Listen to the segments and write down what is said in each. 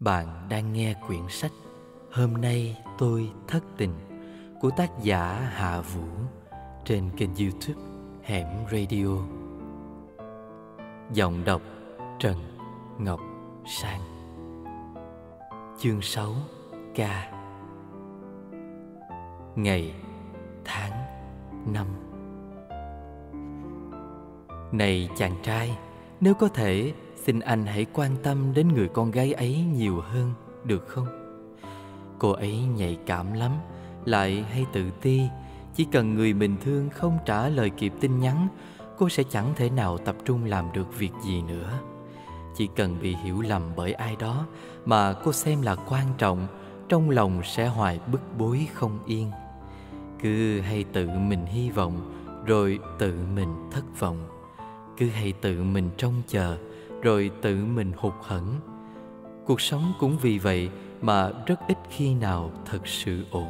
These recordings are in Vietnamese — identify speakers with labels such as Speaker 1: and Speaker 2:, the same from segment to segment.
Speaker 1: Bạn đang nghe quyển sách Hôm nay tôi thất tình của tác giả Hạ Vũ trên kênh YouTube Hẻm Radio. Giọng đọc Trần Ngọc Sang. Chương 6 Ca. Ngày tháng năm. Này chàng trai, nếu có thể, xin anh hãy quan tâm đến người con gái ấy nhiều hơn, được không? Cô ấy nhạy cảm lắm, lại hay tự ti. Chỉ cần người mình thương không trả lời kịp tin nhắn, cô sẽ chẳng thể nào tập trung làm được việc gì nữa. Chỉ cần bị hiểu lầm bởi ai đó mà cô xem là quan trọng, trong lòng sẽ hoài bức bối không yên. Cứ hay tự mình hy vọng, rồi tự mình thất vọng. Cứ hay tự mình trông chờ, rồi tự mình hụt hẫng. Cuộc sống cũng vì vậy mà rất ít khi nào thật sự ổn.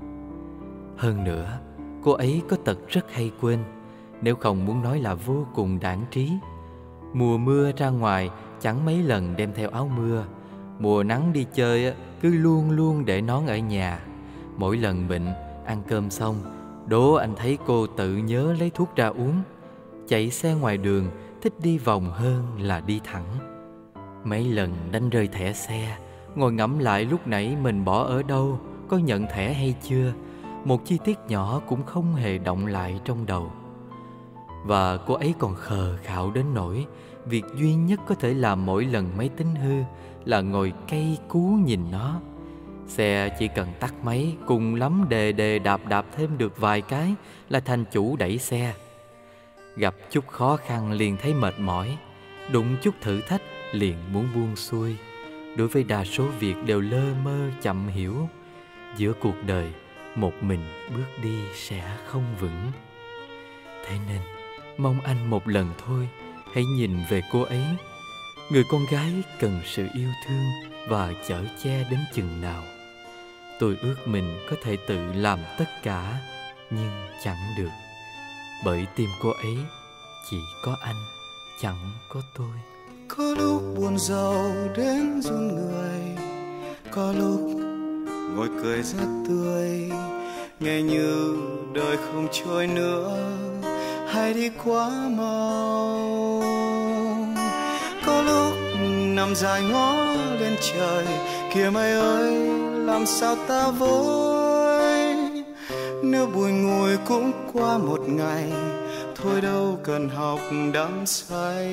Speaker 1: Hơn nữa, cô ấy có tật rất hay quên, nếu không muốn nói là vô cùng đãng trí. Mùa mưa ra ngoài chẳng mấy lần đem theo áo mưa. Mùa nắng đi chơi cứ luôn luôn để nón ở nhà. Mỗi lần bệnh, ăn cơm xong, đố anh thấy cô tự nhớ lấy thuốc ra uống. Chạy xe ngoài đường thích đi vòng hơn là đi thẳng. Mấy lần đánh rơi thẻ xe, ngồi ngẫm lại lúc nãy mình bỏ ở đâu, có nhận thẻ hay chưa. Một chi tiết nhỏ cũng không hề động lại trong đầu. Và cô ấy còn khờ khạo đến nỗi việc duy nhất có thể làm mỗi lần máy tính hư là ngồi cay cú nhìn nó. Xe chỉ cần tắt máy, cùng lắm đề đạp thêm được vài cái là thành chủ đẩy xe. Gặp chút khó khăn liền thấy mệt mỏi, đụng chút thử thách liền muốn buông xuôi. Đối với đa số việc đều lơ mơ chậm hiểu. Giữa cuộc đời, một mình bước đi sẽ không vững. Thế nên, mong anh một lần thôi, hãy nhìn về cô ấy. Người con gái cần sự yêu thương và chở che đến chừng nào. Tôi ước mình có thể tự làm tất cả, nhưng chẳng được. Bởi tim cô ấy chỉ có anh, chẳng có tôi.
Speaker 2: Có lúc buồn rầu đến run người, có lúc ngồi cười rất tươi, nghe như đời không trôi nữa, hay đi quá mau. Có lúc nằm dài ngó lên trời, kìa mây ơi làm sao ta vơi. Nếu buồn ngồi cũng qua một ngày, thôi đâu cần học đắm say.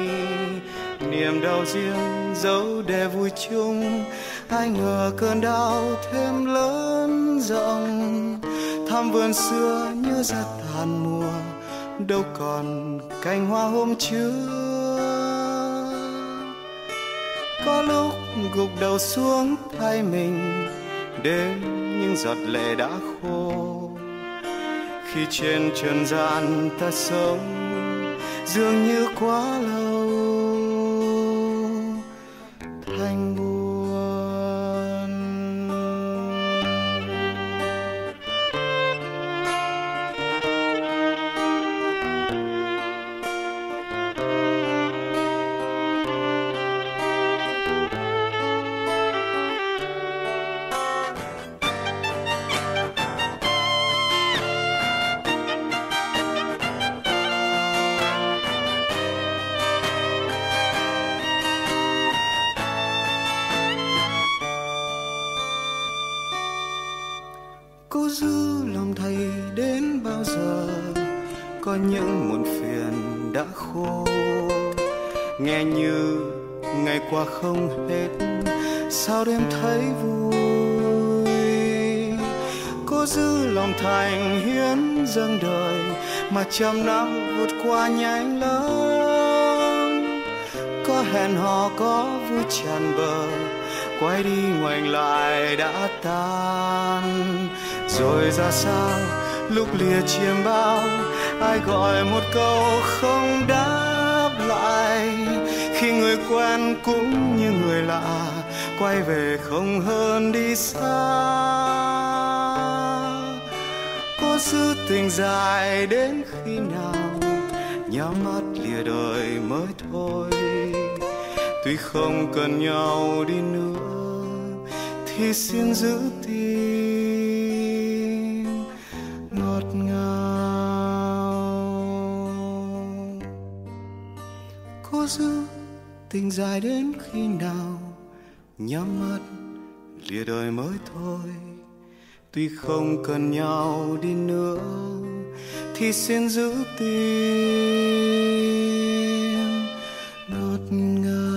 Speaker 2: Niềm đau riêng giấu để vui chung, ai ngờ cơn đau thêm lớn rộng. Thăm vườn xưa nhớ ra tàn mùa, đâu còn cành hoa hôm trước. Có lúc gục đầu xuống thay mình, đến những giọt lệ đã khô. Khi trên trần gian ta sống dường như quá lâu thành buồn. Cố giữ lòng thầy đến bao giờ, có những muộn phiền đã khô. Nghe như ngày qua không hết, sao đêm thấy vui. Cố giữ lòng thành hiến dâng đời, mà trăm năm vụt qua nhanh lắm. Có hẹn hò có vui tràn bờ, quay đi ngoảnh lại đã tan. Rồi ra sao lúc lìa chiêm bao, ai gọi một câu không đáp lại. Khi người quen cũng như người lạ, quay về không hơn đi xa. Có giữ tình dài đến khi nào, nhắm mắt lìa đời mới thôi. tuy không cần nhau đi nữa thì xin giữ tim ngọt ngào. Cố giữ tình dài đến khi nào, nhắm mắt lìa đời mới thôi. Tuy không cần nhau đi nữa thì xin giữ tim ngọt ngào.